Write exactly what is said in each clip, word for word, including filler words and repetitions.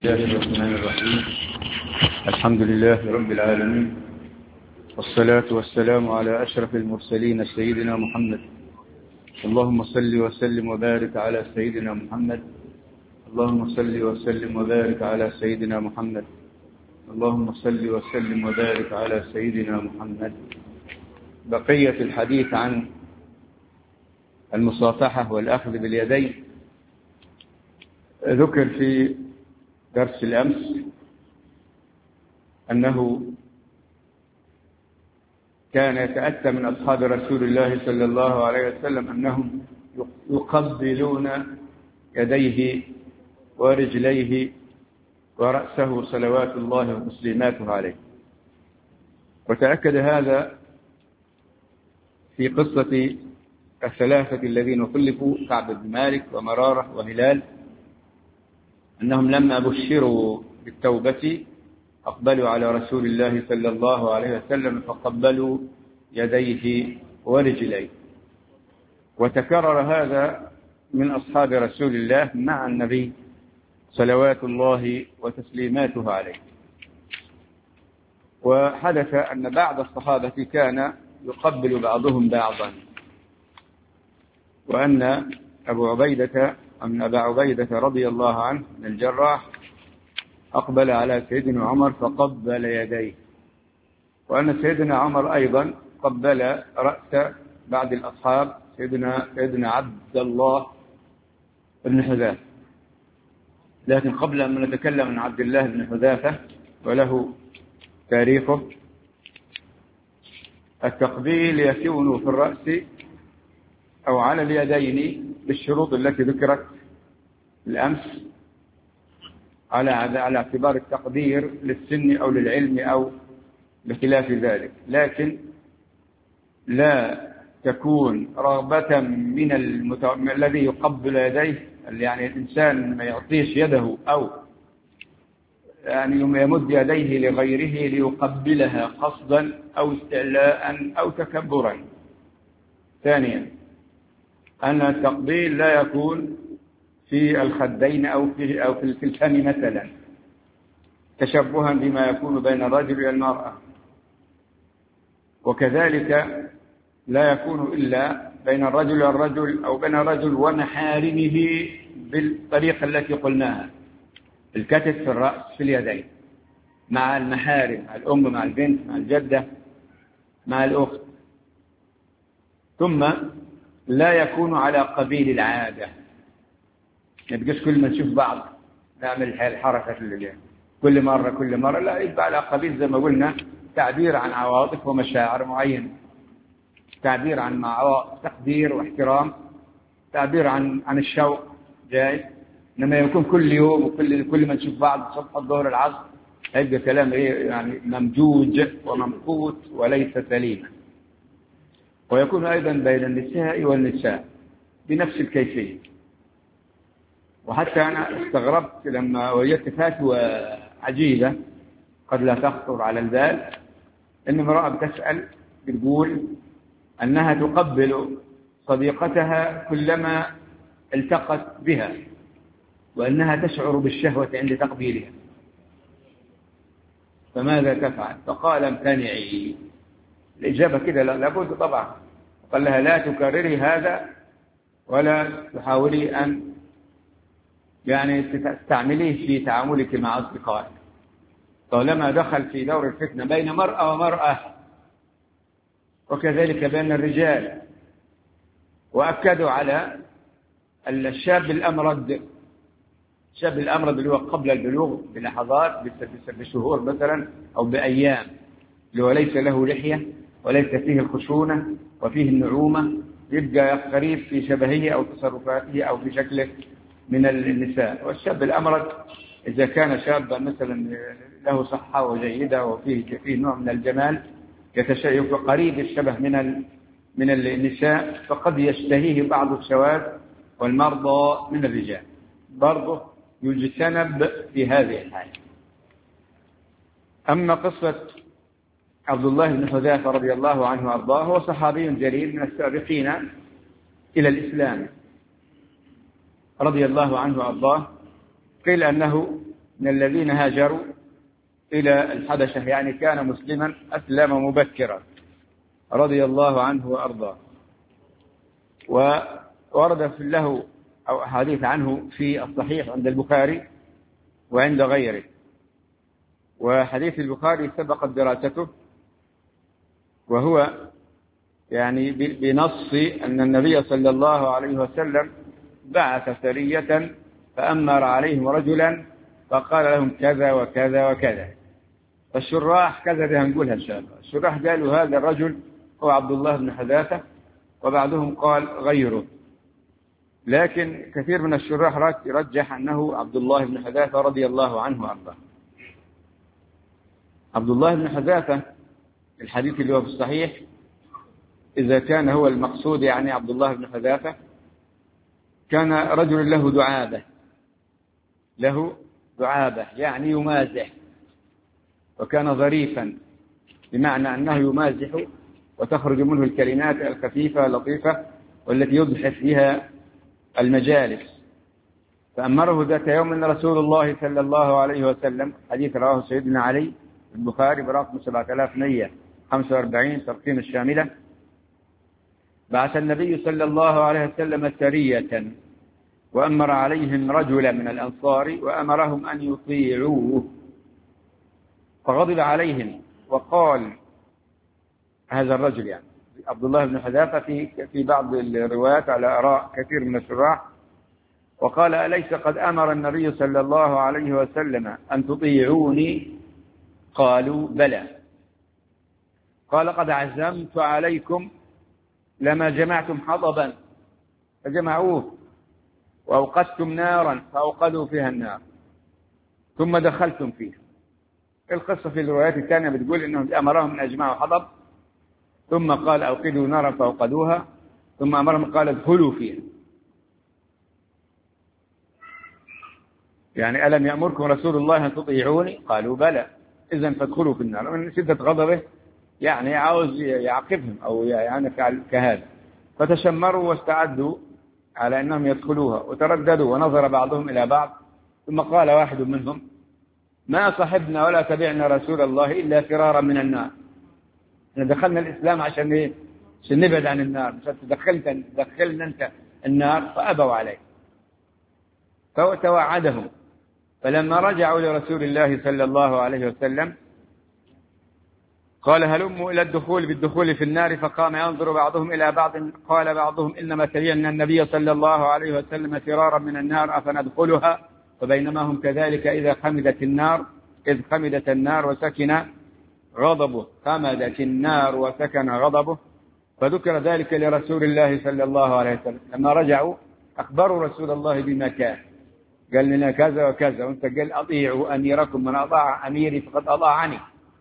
بسم الله الرحمن الرحيم. الحمد لله رب العالمين، والصلاة والسلام على أشرف المرسلين سيدنا محمد. اللهم صل وسلم وبارك على سيدنا محمد. اللهم صل وسلم وبارك على سيدنا محمد. اللهم صل وسلم وبارك على سيدنا محمد. بقية الحديث عن المصافحة والأخذ باليدين ذكر في درس الأمس أنه كان يتأتى من أصحاب رسول الله صلى الله عليه وسلم أنهم يقبلون يديه ورجليه ورأسه صلوات الله وتسليماته عليه. وتأكد هذا في قصة الثلاثة الذين خلفوا، كعب بن مالك ومرارة وهلال، أنهم لما بشروا بالتوبة أقبلوا على رسول الله صلى الله عليه وسلم فقبلوا يديه ورجليه. وتكرر هذا من أصحاب رسول الله مع النبي صلوات الله وتسليماته عليه. وحدث أن بعض الصحابة كان يقبل بعضهم بعضا، وأن أبو عبيدة أن أبا عبيدة رضي الله عنه من الجراح أقبل على سيدنا عمر فقبل يديه، وأن سيدنا عمر أيضا قبل رأس بعض الأصحاب سيدنا, سيدنا عبد الله بن حذافة. لكن قبل أن نتكلم عن عبد الله بن حذافة وله تاريخه، التقبيل يكون في الرأس أو على اليدين بالشروط التي ذكرت الأمس، على على اعتبار التقدير للسن أو للعلم أو بخلاف ذلك، لكن لا تكون رغبة من المت... الذي يقبل يديه، يعني الإنسان ما يعطيش يده أو يعني يمد يديه لغيره ليقبلها قصدا أو استعلاء أو تكبرا. ثانيا أن التقبيل لا يكون في الخدين أو في أو في الفم مثلا، تشبها بما يكون بين الرجل والمرأة، وكذلك لا يكون إلا بين الرجل والرجل أو بين الرجل ومحارمه بالطريقة التي قلناها، الكتف في الرأس في اليدين مع المحارم، مع الأم مع البنت مع الجدة مع الأخت. ثم لا يكون على قبيل العادة، يبقاش كل ما نشوف بعض نعمل الحركة اللي كل مرة كل مرة، لا، يبقى على قبيل زي ما قلنا تعبير عن عواطف ومشاعر معينة، تعبير عن عواطف تقدير واحترام، تعبير عن عن الشوق جاي. إنما يكون كل يوم وكل كل ما نشوف بعض صبح الظهر العصر هيبقى كلام ايه يعني ممجوج وممقوت وليس سليما. ويكون أيضا بين النساء والنساء بنفس الكيفية. وحتى أنا استغربت لما وجدت فتوى عجيبة قد لا تخطر على البال، إن امرأة بتسأل بتقول أنها تقبل صديقتها كلما التقت بها، وأنها تشعر بالشهوة عند تقبيلها، فماذا تفعل؟ فقال امتنعي. الإجابة كده لابد طبعا. قال لها لا تكرري هذا ولا تحاولي أن يعني تستعمليه في تعاملك مع أصدقائك، طالما دخل في دور الفتنة بين مرأة ومرأة، وكذلك بين الرجال. وأكدوا على الشاب الأمرد، الشاب الأمرد اللي هو قبل البلوغ بلحظات بشهور مثلا أو بأيام، اللي هو ليس له لحية وليس فيه الخشونة وفيه النعومة، يبقى قريب في شبهه أو تصرفاته أو في شكله من النساء. والشاب الأمرد إذا كان شابا مثلا له صحة وجيدة وفيه فيه نوع من الجمال يتشيك قريب الشبه من من النساء، فقد يشتهيه بعض الشواذ والمرضى من الرجال، برضه يجتنب في هذه الحالة. أما قصة عبد الله بن حذافة رضي الله عنه وأرضاه، هو صحابي جليل من السابقين إلى الإسلام رضي الله عنه وأرضاه. قيل أنه من الذين هاجروا إلى الحبشة، يعني كان مسلما أسلم مبكرا رضي الله عنه وأرضاه. وورد له أو حديث عنه في الصحيح عند البخاري وعند غيره. وحديث البخاري سبقت دراسته، وهو يعني بنص أن النبي صلى الله عليه وسلم بعث سرية فأمر عليهم رجلا فقال لهم كذا وكذا وكذا. فالشراح كذا ده هنقولها إن شاء الله. الشراح قالوا هذا الرجل هو عبد الله بن حذافة، وبعضهم قال غيره، لكن كثير من الشراح رجح أنه عبد الله بن حذافة رضي الله عنه وأرضاه. عبد الله بن حذافة الحديث اللي هو في الصحيح إذا كان هو المقصود يعني عبد الله بن حذافة، كان رجل له دعابة، له دعابة يعني يمازح، وكان ظريفا بمعنى أنه يمازح وتخرج منه الكلمات الخفيفة اللطيفة والتي يضحك فيها المجالس. فأمره ذات يوم من رسول الله صلى الله عليه وسلم، حديث رواه سيدنا علي البخاري برقم سبعة آلاف ومئة وخمسة وأربعين ترقيم الشاملة. بعث النبي صلى الله عليه وسلم سرية وأمر عليهم رجلا من الأنصار وأمرهم أن يطيعوه، فغضب عليهم وقال هذا الرجل يعني عبد الله بن حذافة في في بعض الروايات على آراء كثير من الشراح، وقال أليس قد أمر النبي صلى الله عليه وسلم أن تطيعوني؟ قالوا بلى. قال قد عزمت عليكم لما جمعتم حطبا فجمعوه، وأوقدتم نارا فأوقدوا فيها النار، ثم دخلتم فيها. القصة في الروايات الثانية بتقول إنهم أمرهم أن يجمعوا حطب، ثم قال أوقدوا نارا فأوقدوها، ثم أمرهم قال ادخلوا فيها. يعني ألم يأمركم رسول الله أن تطيعوني؟ قالوا بلى، إذن فادخلوا في النار. من شدة غضبه يعني عاوز يعاقبهم أو يعني كهذا، فتشمروا واستعدوا على أنهم يدخلوها، وترددوا ونظر بعضهم إلى بعض، ثم قال واحد منهم ما صحبنا ولا تبعنا رسول الله إلا فرارا من النار. دخلنا الإسلام عشان إيه؟ عشان نبعد عن النار، عشان تدخلنا دخلنا أنت النار، فأبوا عليه. فتوعدهم. فلما رجعوا لرسول الله صلى الله عليه وسلم قال هلموا إلى الدخول بالدخول في النار، فقام ينظر بعضهم إلى بعض. قال بعضهم إنما تبعنا النبي صلى الله عليه وسلم فرارا من النار أفندخلها؟ فبينما هم كذلك إذا خمدت النار إذ خمدت النار وسكن غضبه خمدت النار وسكن غضبه. فذكر ذلك لرسول الله صلى الله عليه وسلم. لما رجعوا أخبروا رسول الله بما كان، قال لنا كذا وكذا، وانت قال أطيعوا أميركم، من أطاع أميري فقد أطاعني.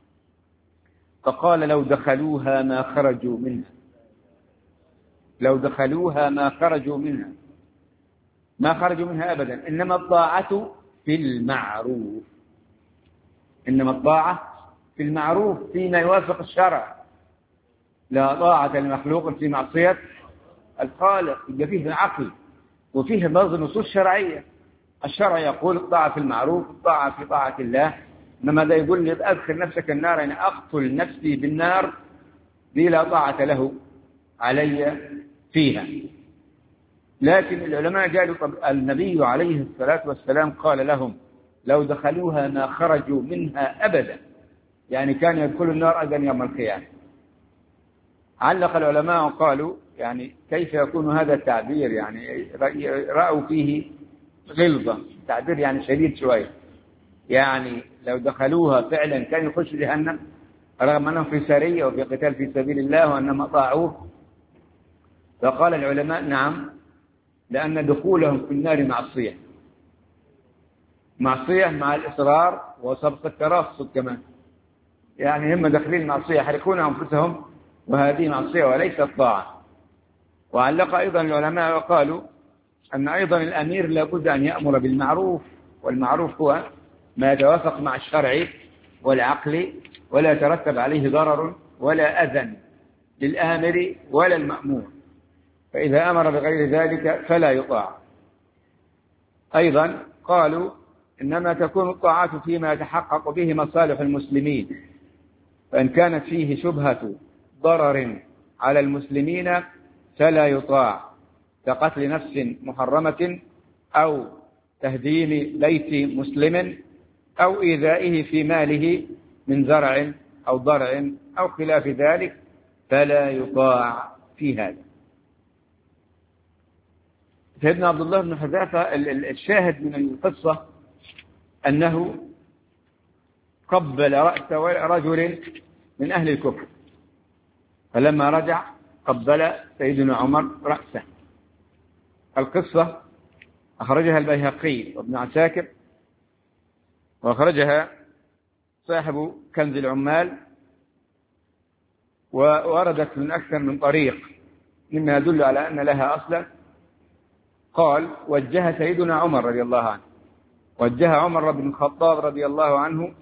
فقال لو دخلوها ما خرجوا منها، لو دخلوها ما خرجوا منها، ما خرجوا منها أبدا. إنما الطاعة في المعروف، إنما الطاعة في المعروف فيما يوافق الشرع. لا طاعة لمخلوق في معصية الخالق. يبقى فيه عقل وفيه بعض النصوص شرعية. الشرع يقول الطاعة في المعروف، الطاعة في طاعة الله. إنما ذا يقول لي أدخل نفسك النار، يعني أقتل نفسي بالنار، دي لا طاعة له علي فيها. لكن العلماء قالوا طب النبي عليه الصلاة والسلام قال لهم لو دخلوها ما خرجوا منها أبدا، يعني كان يدخل النار أبدا يوم القيامة. علق العلماء وقالوا يعني كيف يكون هذا التعبير؟ يعني رأوا فيه غلظة، تعبير يعني شديد شوية. يعني لو دخلوها فعلا كان يخش جهنم رغم أنهم في سرية وفي قتال في سبيل الله وأنهم أطاعوه. فقال العلماء نعم، لأن دخولهم في النار معصية، معصية مع الإصرار وسبق الترصد كمان. يعني هم داخلين معصية يحرقون أنفسهم، وهذه معصية وليست طاعة. وعلق أيضا العلماء وقالوا أن أيضا الأمير لابد أن يأمر بالمعروف، والمعروف هو ما يتوافق مع الشرع والعقل ولا يترتب عليه ضرر ولا أذى للآمر ولا المأمور، فإذا أمر بغير ذلك فلا يطاع. أيضا قالوا إنما تكون الطاعات فيما يتحقق به مصالح المسلمين، فإن كانت فيه شبهة ضرر على المسلمين فلا يطاع، كقتل نفس محرمة أو تهديم بيت مسلم أو إيذائه في ماله من زرع أو ضرع أو خلاف ذلك، فلا يطاع في هذا. سيدنا عبد الله بن حذافة الشاهد من القصة أنه قبل رأس رجل من أهل الكفر، فلما رجع قبل سيدنا عمر رأسه. القصة أخرجها البيهقي وابن عساكر، وأخرجها صاحب كنز العمال، ووردت من أكثر من طريق مما يدل على أن لها أصلا. قال: وجه سيدنا عمر رضي الله عنه وجه عمر بن الخطاب رضي الله عنه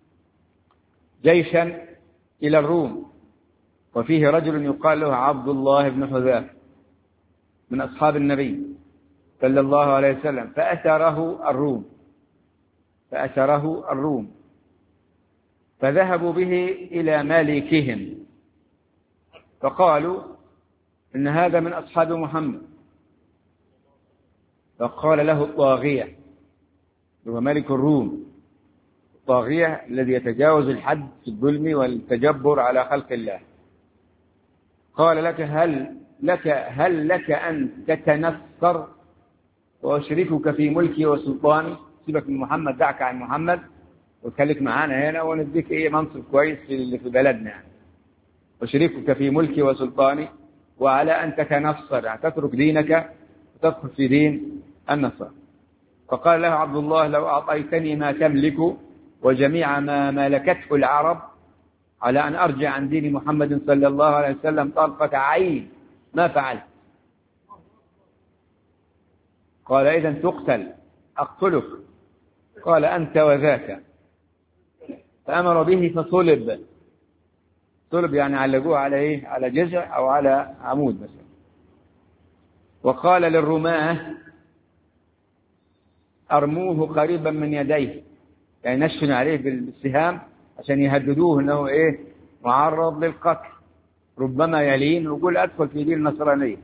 جيشا إلى الروم، وفيه رجل يقال له عبد الله بن حذافة من أصحاب النبي صلى الله عليه وسلم، فأسره الروم فأسره الروم فذهبوا به إلى مالكهم، فقالوا إن هذا من أصحاب محمد. فقال له الطاغية، هو ملك الروم، الطاغية الذي يتجاوز الحد في الظلم والتجبر على خلق الله، قال: لك هل لك هل لك أن تتنصر وأشركك في ملكي وسلطاني؟ سيبك من محمد، دعك عن محمد وخليك معانا هنا ونديك إيه منصب كويس في اللي في بلدنا يعني. أشركك في ملكي وسلطاني وعلى أن تتنصر، يعني تترك دينك وتدخل في دين النصر. فقال له عبد الله: لو أعطيتني ما تملك وجميع ما ملكته العرب على أن أرجع عن دين محمد صلى الله عليه وسلم طرفة عين ما فعلت. قال: إذن تقتل. أقتلك. قال: أنت وذاك. فأمر به فصلب. صلب يعني علقوه على إيه؟ على جذع أو على عمود مثلا. وقال للرماة: أرموه قريبا من يديه، يعني نشن عليه بالسهام عشان يهددوه أنه إيه معرض للقتل، ربما يلين ويقول أدخل في دين النصرانية.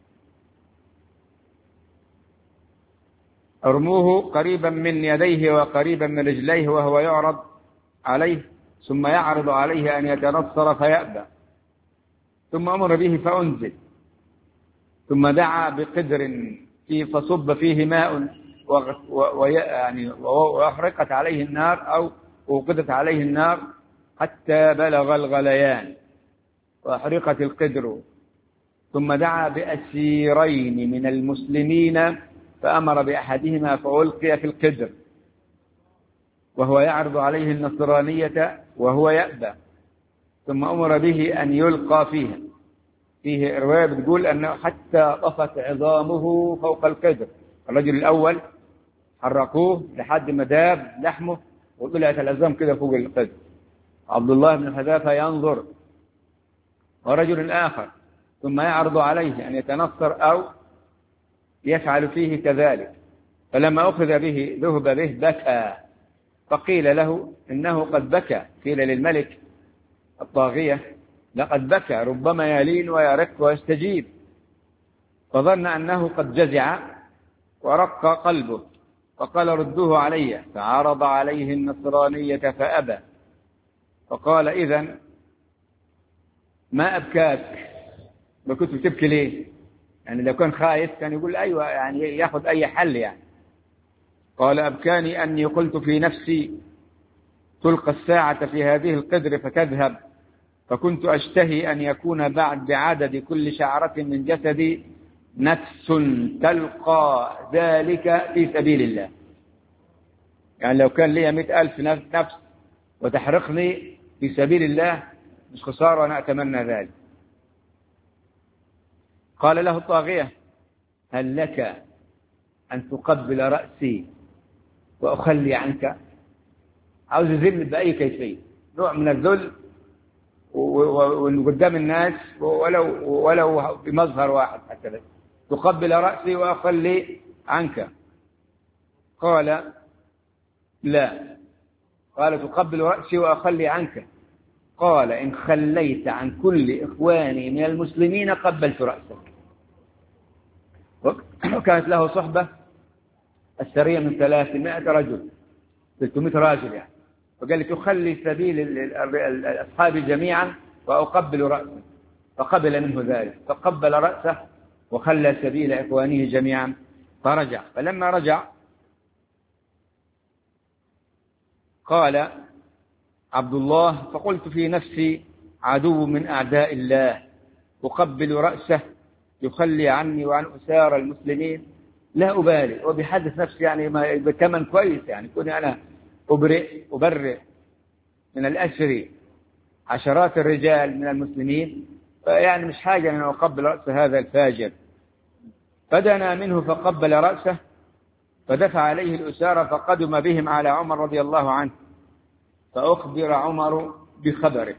أرموه قريبا من يديه وقريبا من رجليه وهو يعرض عليه، ثم يعرض عليه أن يتنصر فيأبى، ثم أمر به فأنزل، ثم دعا بقدر فيه فصب فيه ماء ويعني وأحرقت عليه النار أو وقدت عليه النار حتى بلغ الغليان وأحرقت القدر، ثم دعا بأسيرين من المسلمين فأمر بأحدهما فألقي في القدر وهو يعرض عليه النصرانية وهو يأبى، ثم أمر به أن يلقى فيها. فيه رواية بتقول أنه حتى طفت عظامه فوق القدر. الرجل الأول حرقوه لحد ما داب لحمه وطلعت العظام كده فوق القدر. عبد الله بن حذافة ينظر، ورجل آخر ثم يعرض عليه أن يتنصر أو يفعل فيه كذلك، فلما أخذ به ذهب به بكى، فقيل له إنه قد بكى. قيل للملك الطاغية: لقد بكى، ربما يلين ويرق ويستجيب. فظن أنه قد جزع ورق قلبه، فقال: ردوه علي. فعرض عليه النصرانية فأبى، فقال: إذن ما أبكاك؟ ما كنت بتبكي ليه؟ يعني لو كان خايف كان يقول أيوة، يعني يأخذ أي حل يعني. قال: أبكاني أني قلت في نفسي تلقى الساعة في هذه القدر فتذهب، فكنت أشتهي أن يكون بعد بعدد كل شعرة من جسدي نفس تلقى ذلك في سبيل الله. يعني لو كان لي مئة ألف نفس وتحرقني في سبيل الله مش خسارة، وأنا أتمنى ذلك. قال له الطاغية: هل لك أن تقبل رأسي وأخلي عنك؟ عاوز يذل بأي كيفية، نوع من الذل وقدام الناس، ولو ولو بمظهر واحد حتى، تقبل رأسي وأخلي عنك. قال: لا. قال تقبل رأسي وأخلي عنك. قال إن خليت عن كل إخواني من المسلمين قبلت رأسك. وكانت له صحبة السرية من ثلاثمائة رجل، ثلاثمائة راجل يعني. فقال لي تخلي سبيل الأصحاب جميعا وأقبل رأسه، فقبل منه ذلك، فقبل رأسه وخلى سبيل إخوانه جميعا فرجع. فلما رجع قال عبد الله فقلت في نفسي عدو من أعداء الله أقبل رأسه يخلي عني وعن أسار المسلمين، لا أبالي. وبحدث نفسي يعني ما بثمن كويس، يعني كوني أنا أبرئ أبرئ من الأسر عشرات الرجال من المسلمين، فيعني مش حاجة أن أقبل رأس هذا الفاجر. فدنا منه فقبل رأسه، فدفع عليه الأسارة فقدم بهم على عمر رضي الله عنه، فأخبر عمر بخبره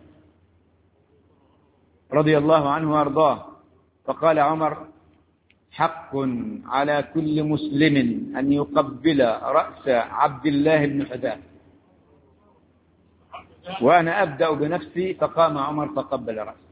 رضي الله عنه وأرضاه. فقال عمر حق على كل مسلم أن يقبل رأس عبد الله بن حذافة، وأنا أبدأ بنفسي. فقام عمر فقبل رأسه.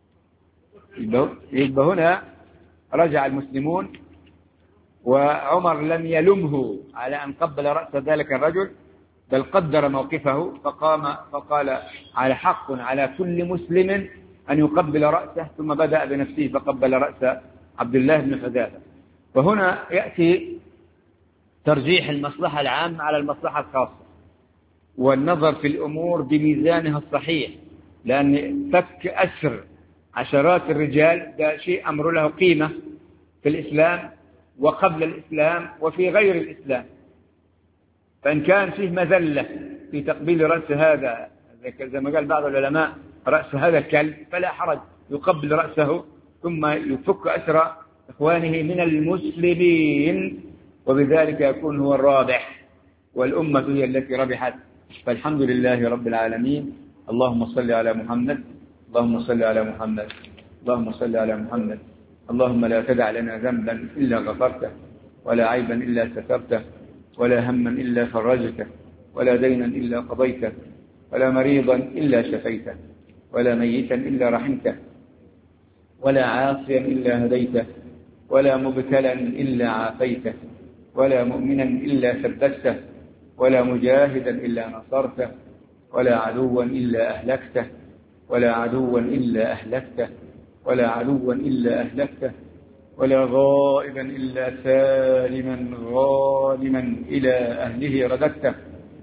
يبقى هنا رجع المسلمون، وعمر لم يلمه على أن قبل رأس ذلك الرجل، بل قدر موقفه فقام فقال على حق على كل مسلم أن يقبل رأسه، ثم بدأ بنفسه فقبل رأس عبد الله بن حذافة. وهنا يأتي ترجيح المصلحة العامة على المصلحة الخاصة، والنظر في الأمور بميزانها الصحيح، لأن فك أسر عشرات الرجال ده شيء أمر له قيمة في الإسلام وقبل الإسلام وفي غير الإسلام. فإن كان فيه مذلة في تقبيل رأس هذا، زي ما قال بعض العلماء رأس هذا الكلب، فلا حرج يقبل رأسه ثم يفك أسر إخوانه من المسلمين، وبذلك يكون هو الرابح والأمة هي التي ربحت. فالحمد لله رب العالمين. اللهم صل على محمد، اللهم صل على محمد، اللهم صل على محمد. اللهم لا تدع لنا ذنبا إلا غفرته، ولا عيبا إلا سترته، ولا هما إلا فرجته، ولا دينا إلا قضيته، ولا مريضا إلا شفيته، ولا ميتا إلا رحمته، ولا عاصيا إلا هديته، ولا مبتلا إلا عافيته، ولا مؤمنا إلا ثبته، ولا مجاهدا إلا نصرته، ولا عدوا إلا أهلكته، ولا عدوا إلا أهلكته، ولا عدوا إلا أهلكته، ولا غائبا إلا سالما غانما إلى أهله رددته،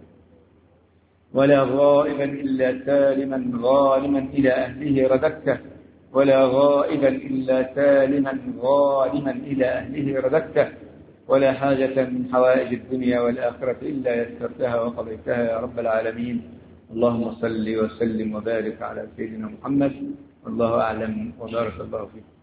ولا غائبا إلا سالما غانما إلى أهله رددته، ولا غائبا إلا سالما غانما إلى أهله رددته، ولا حاجة من حوائج الدنيا والآخرة إلا يسرتها وقضيتها يا رب العالمين. اللهم صل وسلم وبارك على سيدنا محمد، والله أعلم وبارك الله فيك.